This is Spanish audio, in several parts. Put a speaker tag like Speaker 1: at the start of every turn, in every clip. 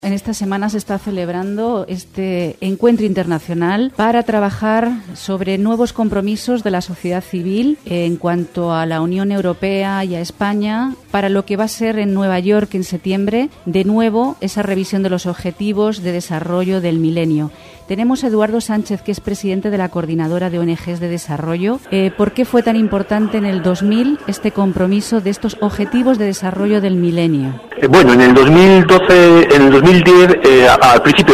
Speaker 1: En esta semana se está celebrando este encuentro internacional para trabajar sobre nuevos compromisos de la sociedad civil en cuanto a la Unión Europea y a España para lo que va a ser en Nueva York en septiembre, de nuevo, esa revisión de los objetivos de desarrollo del milenio. Tenemos a Eduardo Sánchez, que es presidente de la Coordinadora de ONGs de Desarrollo. ¿Por qué fue tan importante en el 2000 este compromiso de estos objetivos de desarrollo del milenio?
Speaker 2: Bueno, en el 2012, en el 2010, al principio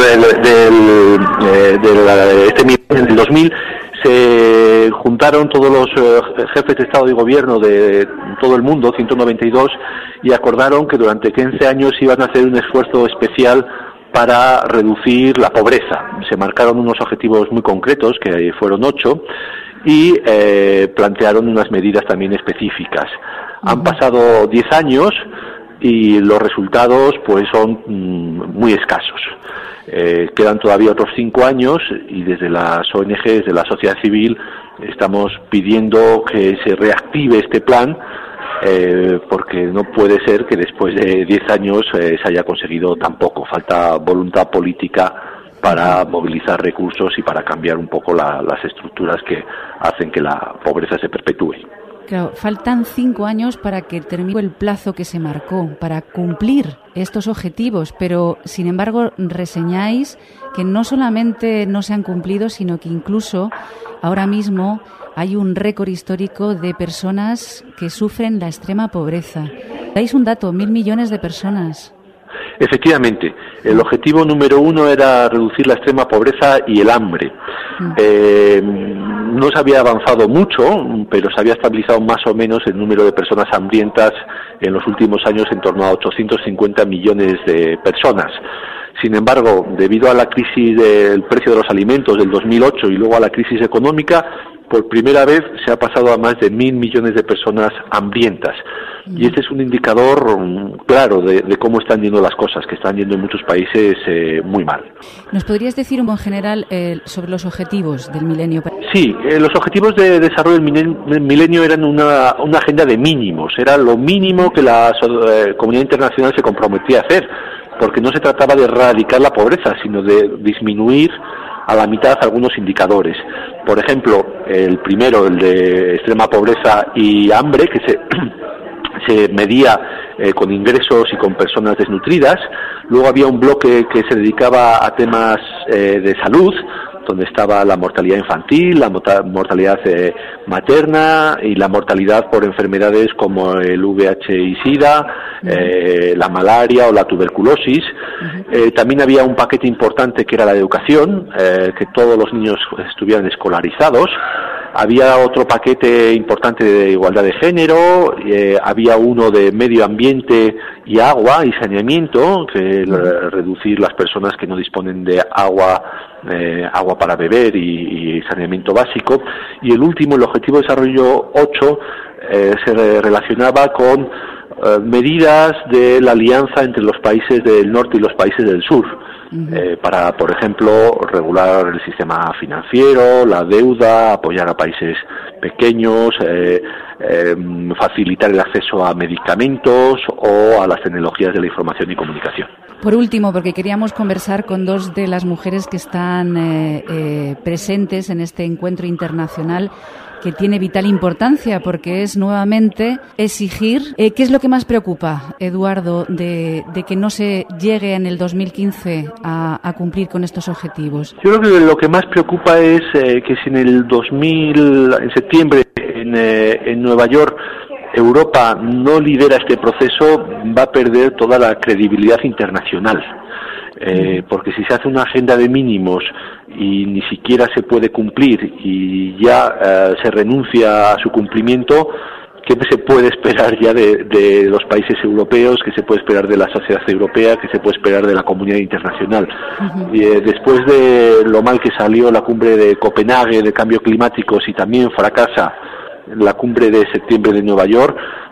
Speaker 2: este milenio, en el 2000, se juntaron todos los jefes de Estado y Gobierno de todo el mundo, 192, y acordaron que durante 15 años iban a hacer un esfuerzo especial para reducir la pobreza. Se marcaron unos objetivos muy concretos, que fueron 8, y plantearon unas medidas también específicas. Han pasado 10 años y los resultados pues son muy escasos. Quedan todavía otros 5 años y desde las ONGs, de la sociedad civil, estamos pidiendo que se reactive este plan, porque no puede ser que después de 10 años se haya conseguido tan poco. Falta voluntad política para movilizar recursos y para cambiar un poco las estructuras que hacen que la pobreza se perpetúe.
Speaker 1: Claro, faltan 5 años para que termine el plazo que se marcó para cumplir estos objetivos, pero sin embargo reseñáis que no solamente no se han cumplido, sino que incluso ahora mismo hay un récord histórico de personas que sufren la extrema pobreza. Dais un dato, 1.000 millones de personas.
Speaker 2: Efectivamente, el objetivo número 1 era reducir la extrema pobreza y el hambre. No se había avanzado mucho, pero se había estabilizado más o menos el número de personas hambrientas en los últimos años en torno a 850 millones de personas. Sin embargo, debido a la crisis del precio de los alimentos del 2008 y luego a la crisis económica, por primera vez se ha pasado a más de 1.000 millones de personas hambrientas. Y este es un indicador claro de cómo están yendo las cosas, que están yendo en muchos países muy mal.
Speaker 1: ¿Nos podrías decir en general sobre los objetivos del milenio?
Speaker 2: Sí, los objetivos de desarrollo del milenio eran una agenda de mínimos. Era lo mínimo que la comunidad internacional se comprometía a hacer, porque no se trataba de erradicar la pobreza, sino de disminuir a la mitad algunos indicadores. Por ejemplo, el primero, el de extrema pobreza y hambre, que se medía con ingresos y con personas desnutridas. Luego había un bloque que se dedicaba a temas de salud, donde estaba la mortalidad infantil, la mortalidad materna y la mortalidad por enfermedades como el VIH y SIDA, la malaria o la tuberculosis. También había un paquete importante que era la educación, que todos los niños estuvieran escolarizados. Había otro paquete importante de igualdad de género, había uno de medio ambiente y agua y saneamiento, que reducir las personas que no disponen de agua para beber y saneamiento básico. Y el último, el objetivo de desarrollo 8, se relacionaba con medidas de la alianza entre los países del norte y los países del sur, para, por ejemplo, regular el sistema financiero, la deuda, apoyar a países pequeños, facilitar el acceso a medicamentos o a las tecnologías de la información y comunicación.
Speaker 1: Por último, porque queríamos conversar con 2 de las mujeres que están presentes en este encuentro internacional, que tiene vital importancia, porque es nuevamente exigir. ¿Qué es lo que más preocupa, Eduardo, de que no se llegue en el 2015 a cumplir con estos objetivos?
Speaker 2: Yo creo que lo que más preocupa es que si en el 2000, en septiembre, en Nueva York, Europa no lidera este proceso, va a perder toda la credibilidad internacional. Porque si se hace una agenda de mínimos y ni siquiera se puede cumplir y ya se renuncia a su cumplimiento, ¿qué se puede esperar ya de los países europeos? ¿Qué se puede esperar de la sociedad europea? ¿Qué se puede esperar de la comunidad internacional? Y, después de lo mal que salió la cumbre de Copenhague de cambio climático, si también fracasa la cumbre de septiembre de Nueva York,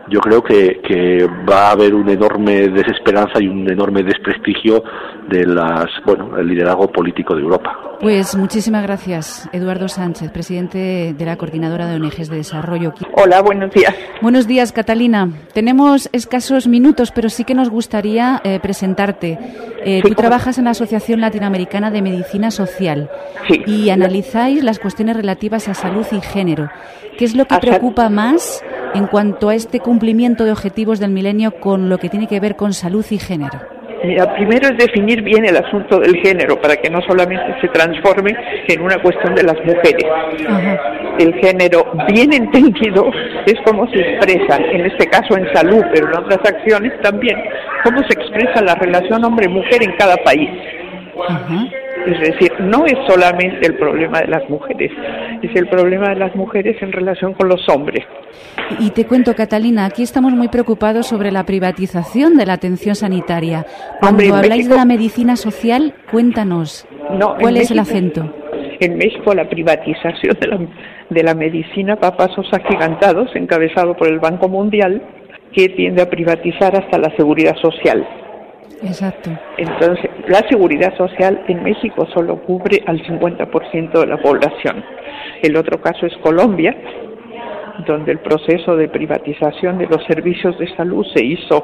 Speaker 2: yo creo que va a haber una enorme desesperanza y un enorme desprestigio de el liderazgo político de Europa.
Speaker 1: Pues muchísimas gracias, Eduardo Sánchez, presidente de la Coordinadora de ONGs de Desarrollo.
Speaker 3: Hola, buenos días.
Speaker 1: Buenos días, Catalina. Tenemos escasos minutos, pero sí que nos gustaría presentarte. Tú trabajas en la Asociación Latinoamericana de Medicina Social y analizáis las cuestiones relativas a salud y género. ¿Qué es lo que preocupa más en cuanto a este cumplimiento de objetivos del milenio con lo que tiene que ver con salud y género?
Speaker 3: Mira, primero es definir bien el asunto del género para que no solamente se transforme en una cuestión de las mujeres. Ajá. El género, bien entendido, es cómo se expresa, en este caso en salud, pero en otras acciones también, cómo se expresa la relación hombre-mujer en cada país. Ajá. Es decir, no es solamente el problema de las mujeres, es el problema de las mujeres en relación con los hombres.
Speaker 1: Y te cuento, Catalina, aquí estamos muy preocupados sobre la privatización de la atención sanitaria. Cuando habláis de la medicina social, cuéntanos, ¿cuál es el acento?
Speaker 3: En México la privatización de la medicina va a pasos agigantados, encabezado por el Banco Mundial, que tiende a privatizar hasta la seguridad social.
Speaker 1: Exacto.
Speaker 3: Entonces, la seguridad social en México solo cubre al 50% de la población. El otro caso es Colombia, donde el proceso de privatización de los servicios de salud se hizo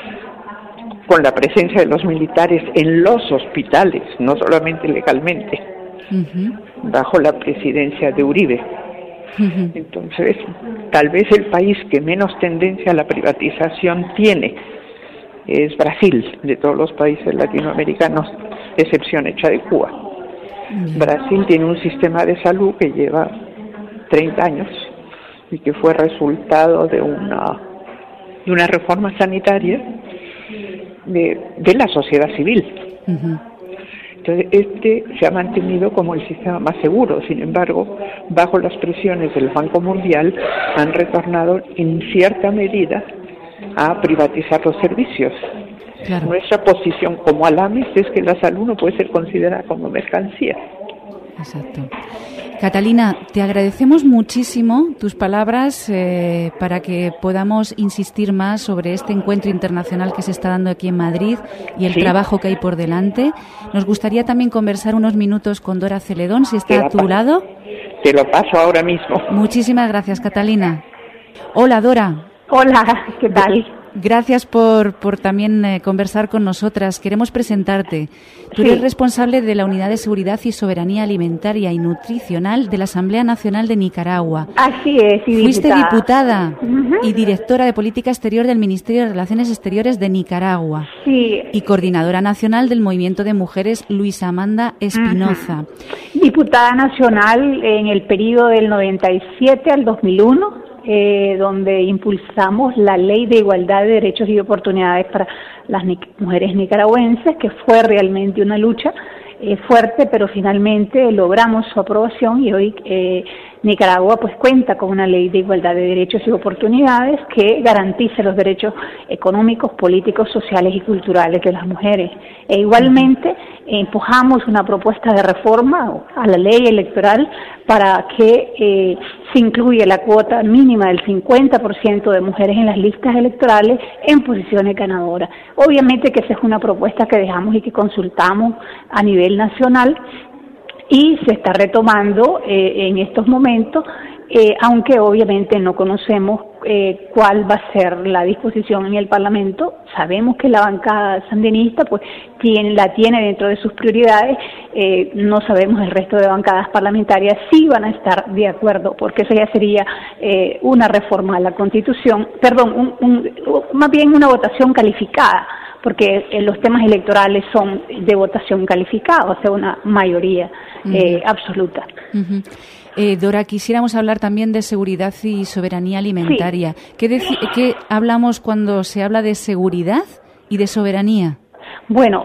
Speaker 3: con la presencia de los militares en los hospitales, no solamente legalmente, bajo la presidencia de Uribe. Entonces, tal vez el país que menos tendencia a la privatización tiene es Brasil, de todos los países latinoamericanos, excepción hecha de Cuba. Brasil tiene un sistema de salud que lleva 30 años y que fue resultado de una reforma sanitaria de la sociedad civil. Entonces, este se ha mantenido como el sistema más seguro. Sin embargo, bajo las presiones del Banco Mundial, han retornado en cierta medida a privatizar los servicios. Claro. Nuestra posición como Alames es que la salud no puede ser considerada como mercancía.
Speaker 1: Exacto. Catalina, te agradecemos muchísimo tus palabras para que podamos insistir más sobre este encuentro internacional que se está dando aquí en Madrid y el trabajo que hay por delante. Nos gustaría también conversar unos minutos con Dora Celedón, si está a tu lado.
Speaker 3: Te lo paso ahora mismo.
Speaker 1: Muchísimas gracias, Catalina. Hola, Dora.
Speaker 4: Hola, ¿qué tal?
Speaker 1: Gracias por también conversar con nosotras. Queremos presentarte. Tú eres responsable de la Unidad de Seguridad y Soberanía Alimentaria y Nutricional de la Asamblea Nacional de Nicaragua.
Speaker 4: Así es, y
Speaker 1: Fuiste diputada y directora de Política Exterior del Ministerio de Relaciones Exteriores de Nicaragua.
Speaker 4: Sí.
Speaker 1: Y coordinadora nacional del Movimiento de Mujeres Luisa Amanda Espinoza.
Speaker 4: Diputada nacional en el periodo del 97 al 2001. Donde impulsamos la Ley de Igualdad de Derechos y Oportunidades para las mujeres nicaragüenses, que fue realmente una lucha fuerte, pero finalmente logramos su aprobación y hoy Nicaragua pues cuenta con una ley de igualdad de derechos y oportunidades que garantiza los derechos económicos, políticos, sociales y culturales de las mujeres. E igualmente empujamos una propuesta de reforma a la ley electoral para que se incluya la cuota mínima del 50% de mujeres en las listas electorales en posiciones ganadoras. Obviamente que esa es una propuesta que dejamos y que consultamos a nivel nacional y se está retomando en estos momentos, aunque obviamente no conocemos cuál va a ser la disposición en el Parlamento. Sabemos que la bancada sandinista pues la tiene dentro de sus prioridades, no sabemos el resto de bancadas parlamentarias si van a estar de acuerdo, porque eso ya sería una reforma a la Constitución, más bien una votación calificada, porque los temas electorales son de votación calificada, o sea, una mayoría absoluta.
Speaker 1: Dora, quisiéramos hablar también de seguridad y soberanía alimentaria. Sí. ¿Qué hablamos cuando se habla de seguridad y de soberanía?
Speaker 4: Bueno,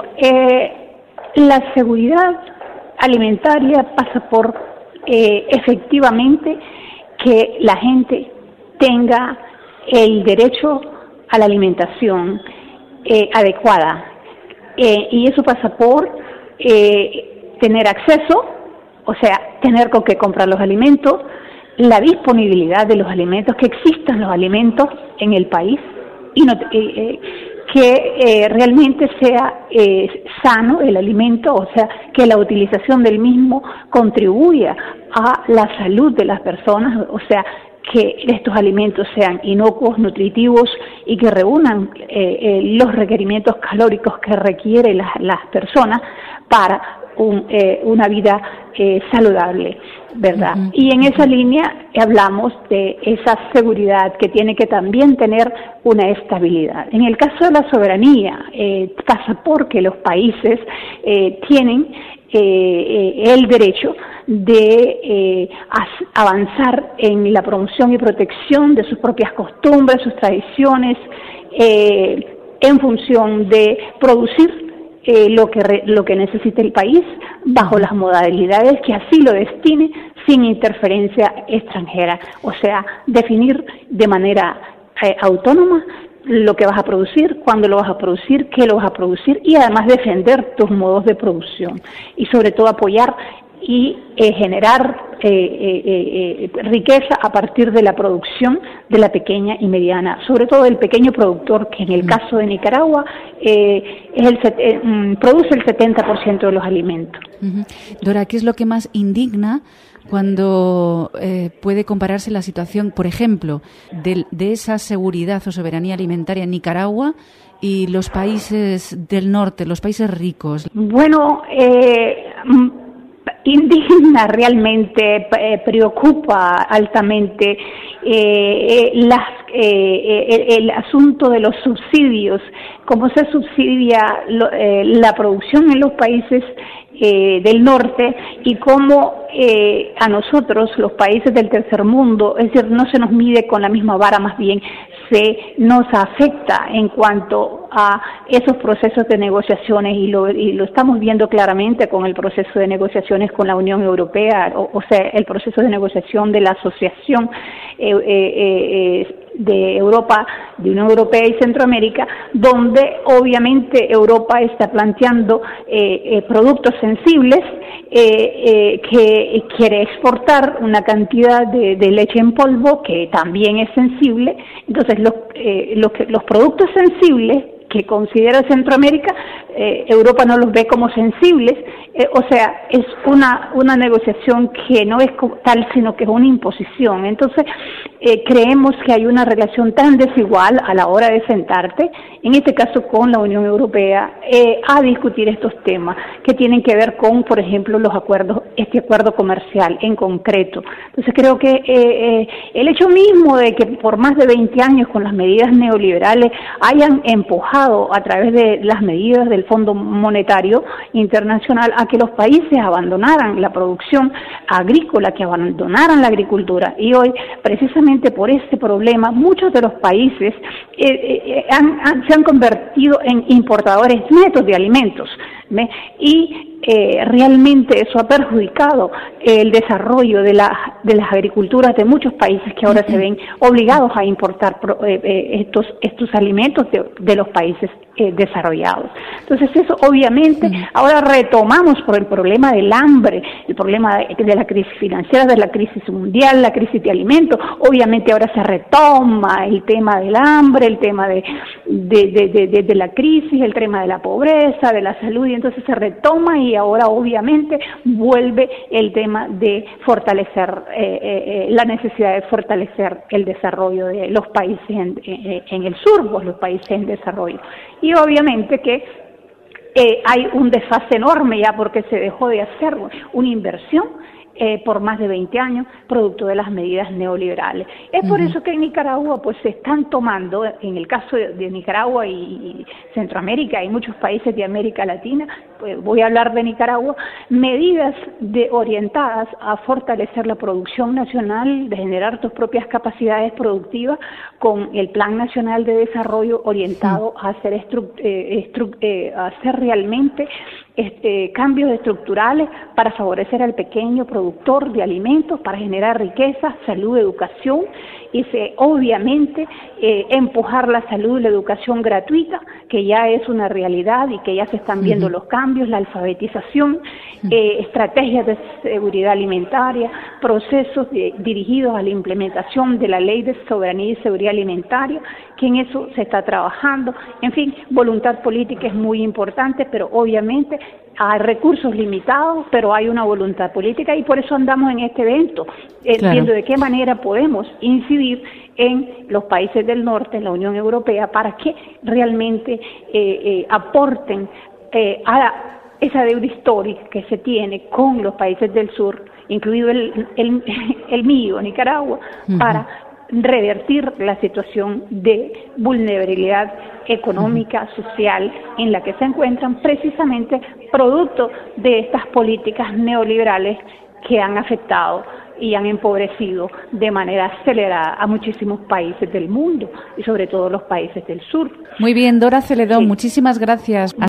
Speaker 4: la seguridad alimentaria pasa por efectivamente que la gente tenga el derecho a la alimentación adecuada, y eso pasa por tener acceso, o sea, tener con qué comprar los alimentos, la disponibilidad de los alimentos, que existan los alimentos en el país y no, que realmente sea sano el alimento, o sea, que la utilización del mismo contribuya a la salud de las personas, o sea, que estos alimentos sean inocuos, nutritivos y que reúnan los requerimientos calóricos que requieren las personas para una vida saludable, ¿verdad? Uh-huh. Y en esa línea hablamos de esa seguridad que tiene que también tener una estabilidad. En el caso de la soberanía, pasa porque los países tienen el derecho de avanzar en la promoción y protección de sus propias costumbres, sus tradiciones, en función de producir lo que necesita el país bajo las modalidades que así lo destine, sin interferencia extranjera. O sea, definir de manera autónoma lo que vas a producir, cuándo lo vas a producir, qué lo vas a producir y además defender tus modos de producción y sobre todo apoyar y generar riqueza a partir de la producción de la pequeña y mediana, sobre todo el pequeño productor, que en el caso de Nicaragua produce el 70% de los alimentos.
Speaker 1: Uh-huh. Dora, ¿qué es lo que más indigna cuando puede compararse la situación, por ejemplo, de esa seguridad o soberanía alimentaria en Nicaragua y los países del norte, los países ricos?
Speaker 4: Bueno, indigna realmente, preocupa altamente el asunto de los subsidios, cómo se subsidia la producción en los países del norte y cómo a nosotros, los países del tercer mundo, es decir, no se nos mide con la misma vara, más bien nos afecta en cuanto a esos procesos de negociaciones y lo estamos viendo claramente con el proceso de negociaciones con la Unión Europea, o sea, el proceso de negociación de la asociación de Europa, de Unión Europea y Centroamérica, donde obviamente Europa está planteando productos sensibles, que quiere exportar una cantidad de leche en polvo que también es sensible. Entonces los productos sensibles que considera Centroamérica, Europa no los ve como sensibles, o sea, es una negociación que no es tal, sino que es una imposición. Entonces, creemos que hay una relación tan desigual a la hora de sentarte, en este caso con la Unión Europea, a discutir estos temas que tienen que ver con, por ejemplo, este acuerdo comercial en concreto. Entonces, creo que el hecho mismo de que por más de 20 años con las medidas neoliberales hayan empujado a través de las medidas del Fondo Monetario Internacional a que los países abandonaran la producción agrícola, que abandonaran la agricultura, y hoy precisamente por este problema muchos de los países se han convertido en importadores netos de alimentos, ¿ve? Y realmente eso ha perjudicado el desarrollo de las agriculturas de muchos países que ahora se ven obligados a importar estos alimentos de los países desarrollados. Entonces eso obviamente ahora retomamos por el problema del hambre, el problema de la crisis financiera, de la crisis mundial, la crisis de alimentos. Obviamente ahora se retoma el tema del hambre, el tema de la crisis, el tema de la pobreza, de la salud, y entonces se retoma y ahora obviamente vuelve el tema de fortalecer, la necesidad de fortalecer el desarrollo de los países en el sur, pues los países en desarrollo. Y obviamente que hay un desfase enorme ya porque se dejó de hacer una inversión por más de 20 años, producto de las medidas neoliberales. Es por eso que en Nicaragua pues se están tomando, en el caso de Nicaragua y Centroamérica y muchos países de América Latina, pues voy a hablar de Nicaragua, medidas orientadas a fortalecer la producción nacional, de generar tus propias capacidades productivas, con el Plan Nacional de Desarrollo orientado a hacer realmente cambios estructurales para favorecer al pequeño productor de alimentos, para generar riqueza, salud, educación, y obviamente empujar la salud y la educación gratuita, que ya es una realidad y que ya se están viendo los cambios, la alfabetización, estrategias de seguridad alimentaria, procesos dirigidos a la implementación de la Ley de Soberanía y Seguridad Alimentaria, que en eso se está trabajando. En fin, voluntad política es muy importante, pero obviamente hay recursos limitados, pero hay una voluntad política y por eso andamos en este evento, viendo de qué manera podemos incidir en los países del norte, en la Unión Europea, para que realmente aporten a esa deuda histórica que se tiene con los países del sur, incluido el mío, Nicaragua, para revertir la situación de vulnerabilidad económica, social en la que se encuentran, precisamente producto de estas políticas neoliberales que han afectado y han empobrecido de manera acelerada a muchísimos países del mundo y sobre todo los países del sur.
Speaker 1: Muy bien, Dora Celedón, muchísimas gracias.